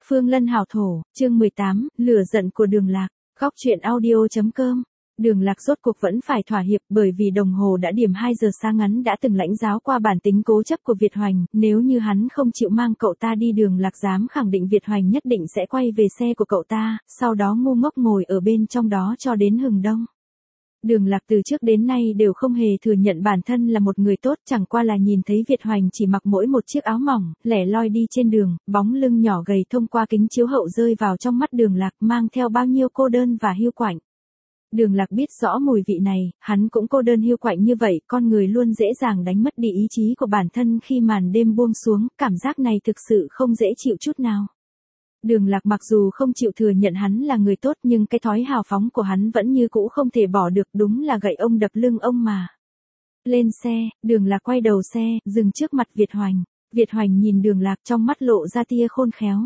Phương Lân hảo thổ, chương 18, lửa giận của Đường Lạc, góc truyện audio.com. Đường Lạc rốt cuộc vẫn phải thỏa hiệp bởi vì đồng hồ đã điểm 2 giờ sáng ngắn đã từng lãnh giáo qua bản tính cố chấp của Việt Hoành, nếu như hắn không chịu mang cậu ta đi Đường Lạc dám khẳng định Việt Hoành nhất định sẽ quay về xe của cậu ta, sau đó ngu ngốc ngồi ở bên trong đó cho đến hừng đông. Đường Lạc từ trước đến nay đều không hề thừa nhận bản thân là một người tốt, chẳng qua là nhìn thấy Việt Hoành chỉ mặc mỗi một chiếc áo mỏng, lẻ loi đi trên đường, bóng lưng nhỏ gầy thông qua kính chiếu hậu rơi vào trong mắt Đường Lạc mang theo bao nhiêu cô đơn và hiu quạnh. Đường Lạc biết rõ mùi vị này, hắn cũng cô đơn hiu quạnh như vậy, con người luôn dễ dàng đánh mất đi ý chí của bản thân khi màn đêm buông xuống, cảm giác này thực sự không dễ chịu chút nào. Đường Lạc mặc dù không chịu thừa nhận hắn là người tốt nhưng cái thói hào phóng của hắn vẫn như cũ không thể bỏ được, đúng là gậy ông đập lưng ông mà. Lên xe, Đường Lạc quay đầu xe, dừng trước mặt Việt Hoành. Việt Hoành nhìn Đường Lạc trong mắt lộ ra tia khôn khéo.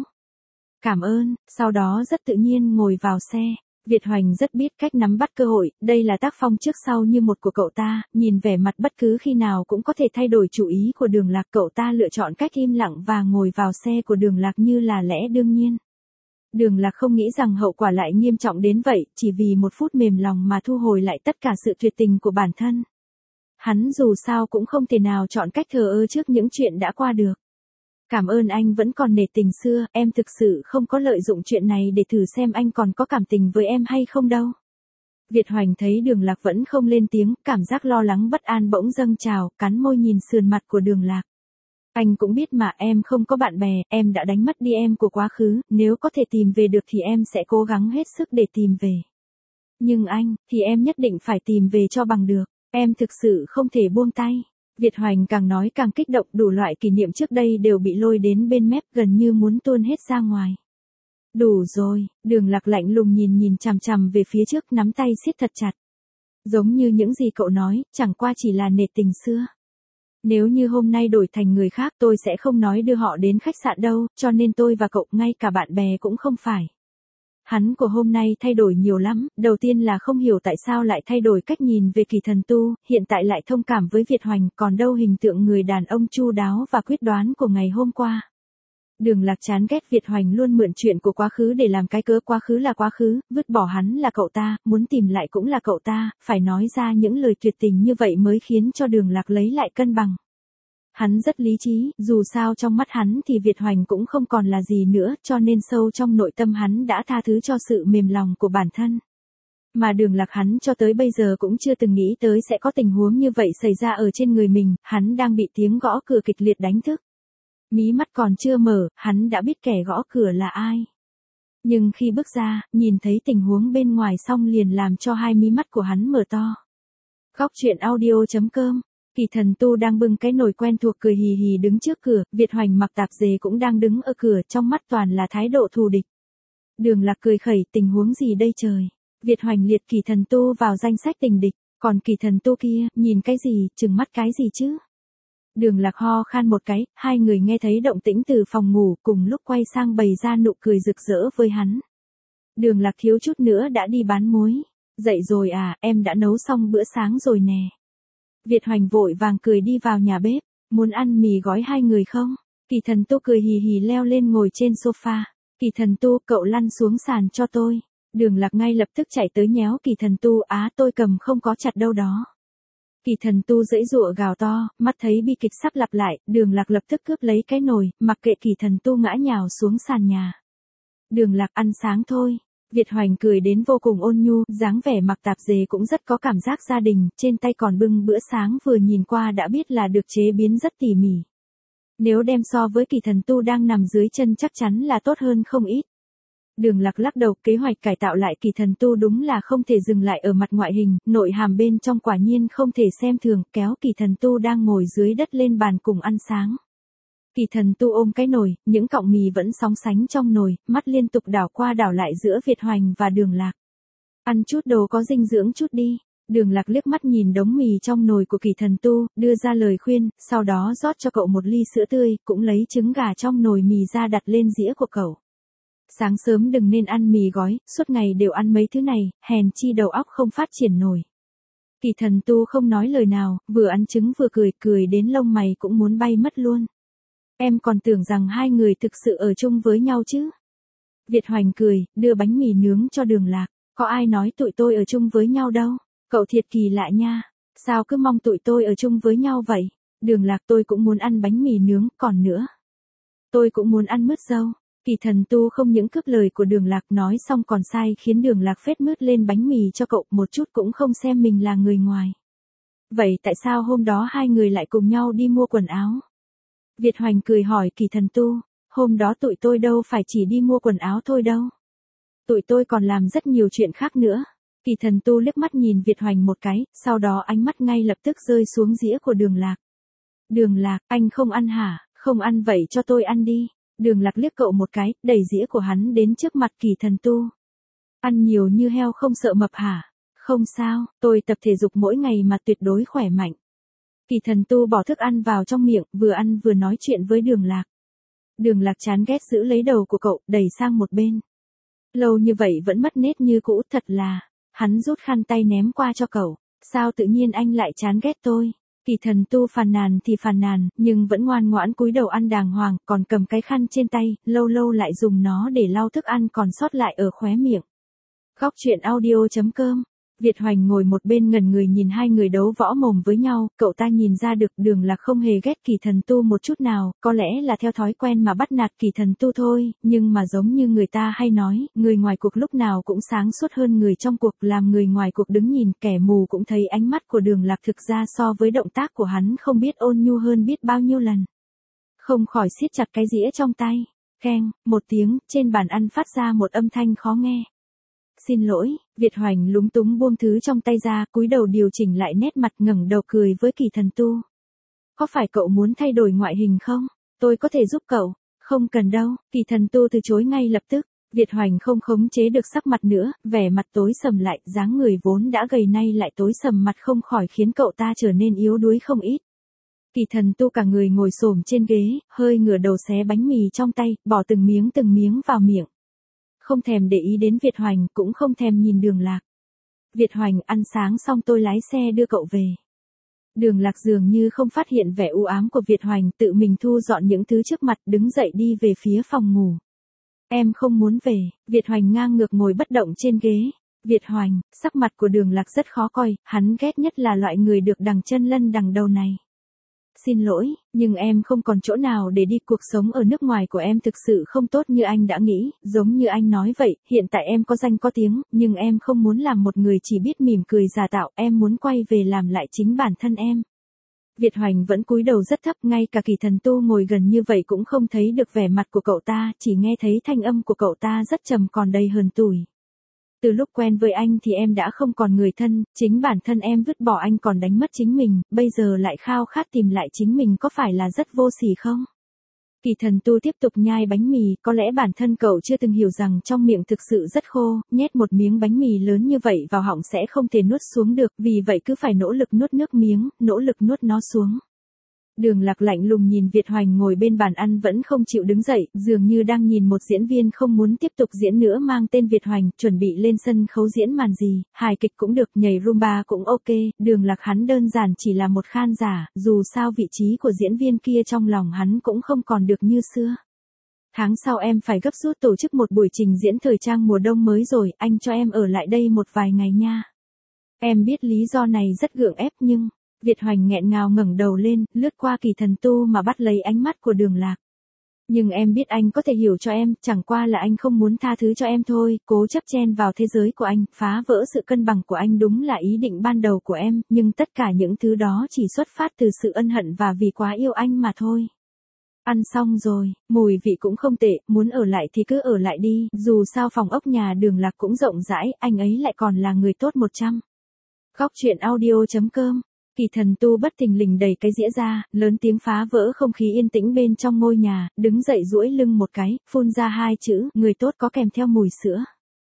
Cảm ơn, sau đó rất tự nhiên ngồi vào xe. Việt Hoành rất biết cách nắm bắt cơ hội, đây là tác phong trước sau như một của cậu ta, nhìn vẻ mặt bất cứ khi nào cũng có thể thay đổi chủ ý của Đường Lạc, cậu ta lựa chọn cách im lặng và ngồi vào xe của Đường Lạc như là lẽ đương nhiên. Đường Lạc không nghĩ rằng hậu quả lại nghiêm trọng đến vậy, chỉ vì một phút mềm lòng mà thu hồi lại tất cả sự tuyệt tình của bản thân. Hắn dù sao cũng không thể nào chọn cách thờ ơ trước những chuyện đã qua được. Cảm ơn anh vẫn còn nể tình xưa, em thực sự không có lợi dụng chuyện này để thử xem anh còn có cảm tình với em hay không đâu. Việt Hoành thấy Đường Lạc vẫn không lên tiếng, cảm giác lo lắng bất an bỗng dâng trào, cắn môi nhìn sườn mặt của Đường Lạc. Anh cũng biết mà, em không có bạn bè, em đã đánh mất đi em của quá khứ, nếu có thể tìm về được thì em sẽ cố gắng hết sức để tìm về. Nhưng anh, thì em nhất định phải tìm về cho bằng được, em thực sự không thể buông tay. Việt Hoành càng nói càng kích động, đủ loại kỷ niệm trước đây đều bị lôi đến bên mép gần như muốn tuôn hết ra ngoài. Đủ rồi, Đường Lạc lạnh lùng nhìn chằm chằm về phía trước, nắm tay siết thật chặt. Giống như những gì cậu nói, chẳng qua chỉ là nể tình xưa. Nếu như hôm nay đổi thành người khác tôi sẽ không nói đưa họ đến khách sạn đâu, cho nên tôi và cậu ngay cả bạn bè cũng không phải. Hắn của hôm nay thay đổi nhiều lắm, đầu tiên là không hiểu tại sao lại thay đổi cách nhìn về Kỳ Thần Tu, hiện tại lại thông cảm với Việt Hoành, còn đâu hình tượng người đàn ông chu đáo và quyết đoán của ngày hôm qua. Đường Lạc chán ghét Việt Hoành luôn mượn chuyện của quá khứ để làm cái cớ, quá khứ là quá khứ, vứt bỏ hắn là cậu ta, muốn tìm lại cũng là cậu ta, phải nói ra những lời tuyệt tình như vậy mới khiến cho Đường Lạc lấy lại cân bằng. Hắn rất lý trí, dù sao trong mắt hắn thì Việt Hoành cũng không còn là gì nữa, cho nên sâu trong nội tâm hắn đã tha thứ cho sự mềm lòng của bản thân. Mà Đường Lạc hắn cho tới bây giờ cũng chưa từng nghĩ tới sẽ có tình huống như vậy xảy ra ở trên người mình, hắn đang bị tiếng gõ cửa kịch liệt đánh thức. Mí mắt còn chưa mở, hắn đã biết kẻ gõ cửa là ai. Nhưng khi bước ra, nhìn thấy tình huống bên ngoài xong liền làm cho hai mí mắt của hắn mở to. Góc truyện audio.com. Kỳ Thần Tu đang bưng cái nồi quen thuộc cười hì hì đứng trước cửa, Việt Hoành mặc tạp dề cũng đang đứng ở cửa, trong mắt toàn là thái độ thù địch. Đường Lạc cười khẩy, tình huống gì đây trời? Việt Hoành liệt Kỳ Thần Tu vào danh sách tình địch, còn Kỳ Thần Tu kia, nhìn cái gì, trừng mắt cái gì chứ? Đường Lạc ho khan một cái, hai người nghe thấy động tĩnh từ phòng ngủ, cùng lúc quay sang bày ra nụ cười rực rỡ với hắn. Đường Lạc thiếu chút nữa đã đi bán muối. Dậy rồi à, em đã nấu xong bữa sáng rồi nè. Việt Hoành vội vàng cười đi vào nhà bếp, muốn ăn mì gói hai người không? Kỳ Thần Tu cười hì hì leo lên ngồi trên sofa. Kỳ Thần Tu, cậu lăn xuống sàn cho tôi. Đường Lạc ngay lập tức chạy tới nhéo Kỳ Thần Tu, tôi cầm không có chặt đâu đó. Kỳ Thần Tu giãy giụa gào to, mắt thấy bi kịch sắp lặp lại, Đường Lạc lập tức cướp lấy cái nồi, mặc kệ Kỳ Thần Tu ngã nhào xuống sàn nhà. Đường Lạc, ăn sáng thôi. Việt Hoành cười đến vô cùng ôn nhu, dáng vẻ mặc tạp dề cũng rất có cảm giác gia đình, trên tay còn bưng bữa sáng vừa nhìn qua đã biết là được chế biến rất tỉ mỉ. Nếu đem so với Kỳ Thần Tu đang nằm dưới chân chắc chắn là tốt hơn không ít. Đường Lạc lắc đầu, kế hoạch cải tạo lại Kỳ Thần Tu đúng là không thể dừng lại ở mặt ngoại hình, nội hàm bên trong quả nhiên không thể xem thường, kéo Kỳ Thần Tu đang ngồi dưới đất lên bàn cùng ăn sáng. Kỳ Thần Tu ôm cái nồi, những cọng mì vẫn sóng sánh trong nồi, mắt liên tục đảo qua đảo lại giữa Việt Hoành và Đường Lạc. Ăn chút đồ có dinh dưỡng chút đi. Đường Lạc liếc mắt nhìn đống mì trong nồi của Kỳ Thần Tu, đưa ra lời khuyên, sau đó rót cho cậu một ly sữa tươi, cũng lấy trứng gà trong nồi mì ra đặt lên dĩa của cậu. Sáng sớm đừng nên ăn mì gói, suốt ngày đều ăn mấy thứ này, hèn chi đầu óc không phát triển nổi. Kỳ Thần Tu không nói lời nào, vừa ăn trứng vừa cười đến lông mày cũng muốn bay mất luôn. Em còn tưởng rằng hai người thực sự ở chung với nhau chứ. Việt Hoành cười, đưa bánh mì nướng cho Đường Lạc. Có ai nói tụi tôi ở chung với nhau đâu. Cậu thiệt kỳ lạ nha. Sao cứ mong tụi tôi ở chung với nhau vậy? Đường Lạc, tôi cũng muốn ăn bánh mì nướng, còn nữa. Tôi cũng muốn ăn mứt dâu. Kỳ Thần Tu không những cướp lời của Đường Lạc, nói xong còn sai khiến Đường Lạc phết mứt lên bánh mì cho cậu, một chút cũng không xem mình là người ngoài. Vậy tại sao hôm đó hai người lại cùng nhau đi mua quần áo? Việt Hoành cười hỏi Kỳ Thần Tu, hôm đó tụi tôi đâu phải chỉ đi mua quần áo thôi đâu. Tụi tôi còn làm rất nhiều chuyện khác nữa. Kỳ Thần Tu liếc mắt nhìn Việt Hoành một cái, sau đó ánh mắt ngay lập tức rơi xuống dĩa của Đường Lạc. Đường Lạc, anh không ăn hả? Không ăn vậy cho tôi ăn đi. Đường Lạc liếc cậu một cái, đẩy dĩa của hắn đến trước mặt Kỳ Thần Tu. Ăn nhiều như heo không sợ mập hả? Không sao, tôi tập thể dục mỗi ngày mà tuyệt đối khỏe mạnh. Kỳ Thần Tu bỏ thức ăn vào trong miệng, vừa ăn vừa nói chuyện với Đường Lạc. Đường Lạc chán ghét giữ lấy đầu của cậu, đẩy sang một bên. Lâu như vậy vẫn mất nết như cũ, thật là. Hắn rút khăn tay ném qua cho cậu. Sao tự nhiên anh lại chán ghét tôi? Kỳ Thần Tu phàn nàn thì phàn nàn, nhưng vẫn ngoan ngoãn cúi đầu ăn đàng hoàng, còn cầm cái khăn trên tay, lâu lâu lại dùng nó để lau thức ăn còn sót lại ở khóe miệng. Góc truyện audio.com. Việt Hoành ngồi một bên ngẩn người nhìn hai người đấu võ mồm với nhau, cậu ta nhìn ra được Đường Lạc không hề ghét Kỳ Thần Tu một chút nào, có lẽ là theo thói quen mà bắt nạt Kỳ Thần Tu thôi, nhưng mà giống như người ta hay nói, người ngoài cuộc lúc nào cũng sáng suốt hơn người trong cuộc, làm người ngoài cuộc đứng nhìn, kẻ mù cũng thấy ánh mắt của Đường Lạc thực ra so với động tác của hắn không biết ôn nhu hơn biết bao nhiêu lần. Không khỏi siết chặt cái dĩa trong tay, keng, một tiếng, trên bàn ăn phát ra một âm thanh khó nghe. Xin lỗi, Việt Hoành lúng túng buông thứ trong tay ra, cúi đầu điều chỉnh lại nét mặt, ngẩng đầu cười với Kỳ Thần Tu. Có phải cậu muốn thay đổi ngoại hình không? Tôi có thể giúp cậu. Không cần đâu, Kỳ Thần Tu từ chối ngay lập tức. Việt Hoành không khống chế được sắc mặt nữa, vẻ mặt tối sầm lại, dáng người vốn đã gầy nay lại tối sầm mặt không khỏi khiến cậu ta trở nên yếu đuối không ít. Kỳ Thần Tu cả người ngồi xổm trên ghế, hơi ngửa đầu xé bánh mì trong tay, bỏ từng miếng vào miệng. Không thèm để ý đến Việt Hoành, cũng không thèm nhìn Đường Lạc. Việt Hoành, ăn sáng xong tôi lái xe đưa cậu về. Đường Lạc dường như không phát hiện vẻ u ám của Việt Hoành, tự mình thu dọn những thứ trước mặt, đứng dậy đi về phía phòng ngủ. Em không muốn về. Việt Hoành ngang ngược ngồi bất động trên ghế. Việt Hoành, sắc mặt của Đường Lạc rất khó coi, hắn ghét nhất là loại người được đằng chân lân đằng đầu này. Xin lỗi, nhưng em không còn chỗ nào để đi, cuộc sống ở nước ngoài của em thực sự không tốt như anh đã nghĩ, giống như anh nói vậy, hiện tại em có danh có tiếng, nhưng em không muốn làm một người chỉ biết mỉm cười giả tạo, em muốn quay về làm lại chính bản thân em. Việt Hoành vẫn cúi đầu rất thấp, ngay cả Kỳ Thần Tu ngồi gần như vậy cũng không thấy được vẻ mặt của cậu ta, chỉ nghe thấy thanh âm của cậu ta rất trầm còn đầy hờn tủi. Từ lúc quen với anh thì em đã không còn người thân, chính bản thân em vứt bỏ anh còn đánh mất chính mình, bây giờ lại khao khát tìm lại chính mình, có phải là rất vô sỉ không? Kỳ Thần Tu tiếp tục nhai bánh mì, có lẽ bản thân cậu chưa từng hiểu rằng trong miệng thực sự rất khô, nhét một miếng bánh mì lớn như vậy vào họng sẽ không thể nuốt xuống được, vì vậy cứ phải nỗ lực nuốt nước miếng, nỗ lực nuốt nó xuống. Đường Lạc lạnh lùng nhìn Việt Hoành ngồi bên bàn ăn vẫn không chịu đứng dậy, dường như đang nhìn một diễn viên không muốn tiếp tục diễn nữa mang tên Việt Hoành, chuẩn bị lên sân khấu diễn màn gì, hài kịch cũng được, nhảy rumba cũng ok, Đường Lạc hắn đơn giản chỉ là một khan giả, dù sao vị trí của diễn viên kia trong lòng hắn cũng không còn được như xưa. Tháng sau em phải gấp rút tổ chức một buổi trình diễn thời trang mùa đông mới rồi, anh cho em ở lại đây một vài ngày nha. Em biết lý do này rất gượng ép nhưng... Việt Hoành nghẹn ngào ngẩng đầu lên, lướt qua Kỳ Thần Tu mà bắt lấy ánh mắt của Đường Lạc. Nhưng em biết anh có thể hiểu cho em, chẳng qua là anh không muốn tha thứ cho em thôi, cố chấp chen vào thế giới của anh, phá vỡ sự cân bằng của anh đúng là ý định ban đầu của em, nhưng tất cả những thứ đó chỉ xuất phát từ sự ân hận và vì quá yêu anh mà thôi. Ăn xong rồi, mùi vị cũng không tệ, muốn ở lại thì cứ ở lại đi, dù sao phòng ốc nhà Đường Lạc cũng rộng rãi, anh ấy lại còn là người tốt 100. Góc truyện audio.com. Kỳ Thần Tu bất thình lình đẩy cái dĩa ra, lớn tiếng phá vỡ không khí yên tĩnh bên trong ngôi nhà, đứng dậy duỗi lưng một cái, phun ra hai chữ, người tốt có kèm theo mùi sữa.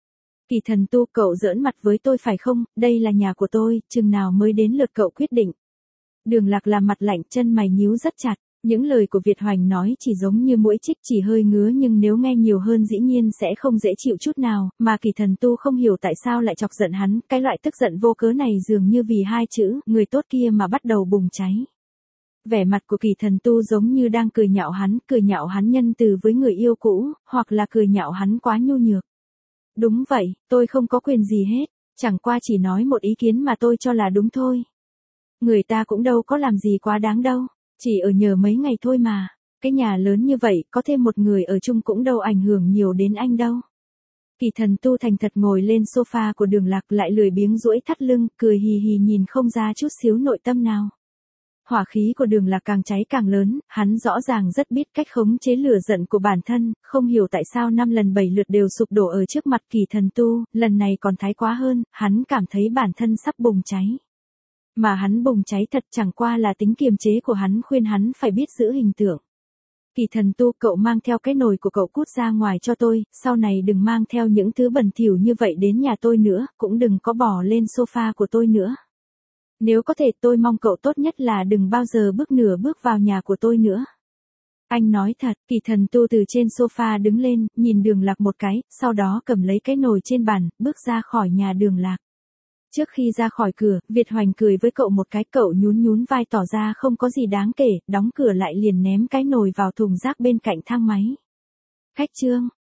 Kỳ Thần Tu, cậu giỡn mặt với tôi phải không, đây là nhà của tôi, chừng nào mới đến lượt cậu quyết định. Đường Lạc làm mặt lạnh, chân mày nhíu rất chặt. Những lời của Việt Hoành nói chỉ giống như mũi chích, chỉ hơi ngứa, nhưng nếu nghe nhiều hơn dĩ nhiên sẽ không dễ chịu chút nào, mà Kỳ Thần Tu không hiểu tại sao lại chọc giận hắn, cái loại tức giận vô cớ này dường như vì hai chữ, người tốt kia mà bắt đầu bùng cháy. Vẻ mặt của Kỳ Thần Tu giống như đang cười nhạo hắn nhân từ với người yêu cũ, hoặc là cười nhạo hắn quá nhu nhược. Đúng vậy, tôi không có quyền gì hết, chẳng qua chỉ nói một ý kiến mà tôi cho là đúng thôi. Người ta cũng đâu có làm gì quá đáng đâu, chỉ ở nhờ mấy ngày thôi mà. Cái nhà lớn như vậy, có thêm một người ở chung cũng đâu ảnh hưởng nhiều đến anh đâu. Kỳ Thần Tu thành thật ngồi lên sofa của Đường Lạc, lại lười biếng duỗi thắt lưng, cười hì hì nhìn không ra chút xíu nội tâm nào. Hỏa khí của Đường Lạc càng cháy càng lớn, hắn rõ ràng rất biết cách khống chế lửa giận của bản thân, không hiểu tại sao 5 lần 7 lượt đều sụp đổ ở trước mặt Kỳ Thần Tu, lần này còn thái quá hơn, hắn cảm thấy bản thân sắp bùng cháy. Mà hắn bùng cháy thật chẳng qua là tính kiềm chế của hắn khuyên hắn phải biết giữ hình tượng. Kỳ Thần Tu, cậu mang theo cái nồi của cậu cút ra ngoài cho tôi, sau này đừng mang theo những thứ bẩn thỉu như vậy đến nhà tôi nữa, cũng đừng có bỏ lên sofa của tôi nữa. Nếu có thể tôi mong cậu tốt nhất là đừng bao giờ bước nửa bước vào nhà của tôi nữa. Anh nói thật. Kỳ Thần Tu từ trên sofa đứng lên, nhìn Đường Lạc một cái, sau đó cầm lấy cái nồi trên bàn, bước ra khỏi nhà Đường Lạc. Trước khi ra khỏi cửa, Việt Hoành cười với cậu một cái, cậu nhún nhún vai tỏ ra không có gì đáng kể, đóng cửa lại liền ném cái nồi vào thùng rác bên cạnh thang máy. Khách Trương,